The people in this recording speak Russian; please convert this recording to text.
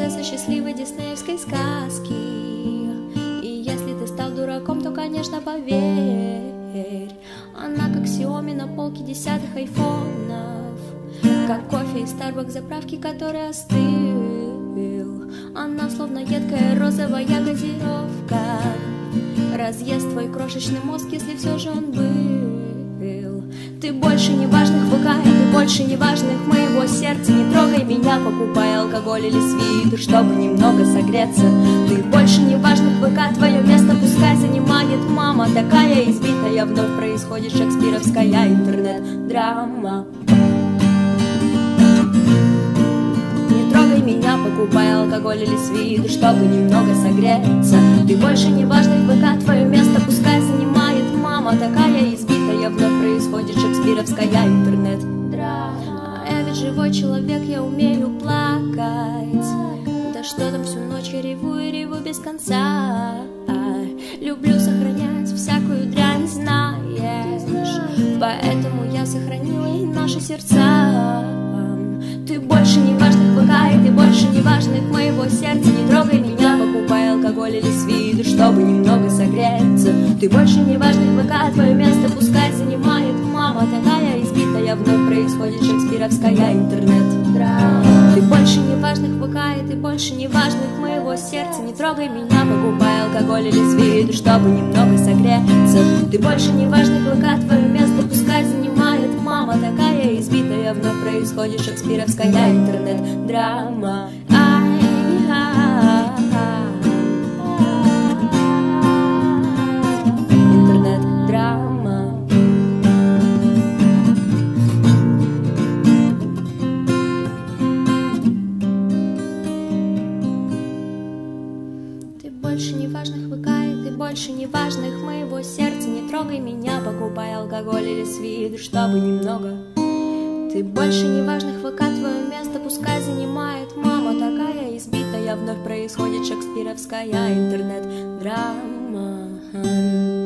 принцесса счастливой диснеевской сказки. И если ты стал дураком, то, конечно, поверь, она как Xiaomi на полке десятых айфонов, как кофе из Starbucks заправки, который остыл. Она словно едкая розовая газировка, разъест твой крошечный мозг, если все же он был. Ты больше не важных ВК, и ты больше не важных моего сердца. Не трогай меня, покупай алкоголь или свитер, чтобы немного согреться. Ты больше не важных ВК, твое место пускай занимает мама. Такая избитая, вновь происходит шекспировская интернет-драма. Не трогай меня, покупай алкоголь или свитер, чтобы немного согреться. Ты больше не важный ВК, твое место пускай занимает мама. Такая избитая, вновь происходит шекспировская интернет-драма. Я ведь живой человек, я умею плакать. Да что там, всю ночь я реву и реву без конца. Люблю сохранять всякую дрянь, знаешь, поэтому я сохранила и наши сердца. Ты больше не важных ВК, и ты больше не важных моего сердца. Не трогай меня, покупай алкоголь или свитер, чтобы немного согреться. Ты больше не важных ВК, твое место пускай занимает мама. Такая избитая, вновь происходит шекспировская интернет-драма. Ты больше не важных ВК, и ты больше не важных моего сердца. Не трогай меня, покупай алкоголь или свитер, чтобы немного согреться. Ты больше не важных ВК, твое место пускай занимает мама. Такая избитая, вновь происходит шекспировская интернет-драма. Интернет-драма. Ты больше не важных ВК, и ты больше не важных моего сердца. Не трогай меня, покупай алкоголь или свитер, чтобы немного. Ты больше не важных ВК, твое место пускай занимает мама. Такая избитая, вновь происходит шекспировская интернет-драма.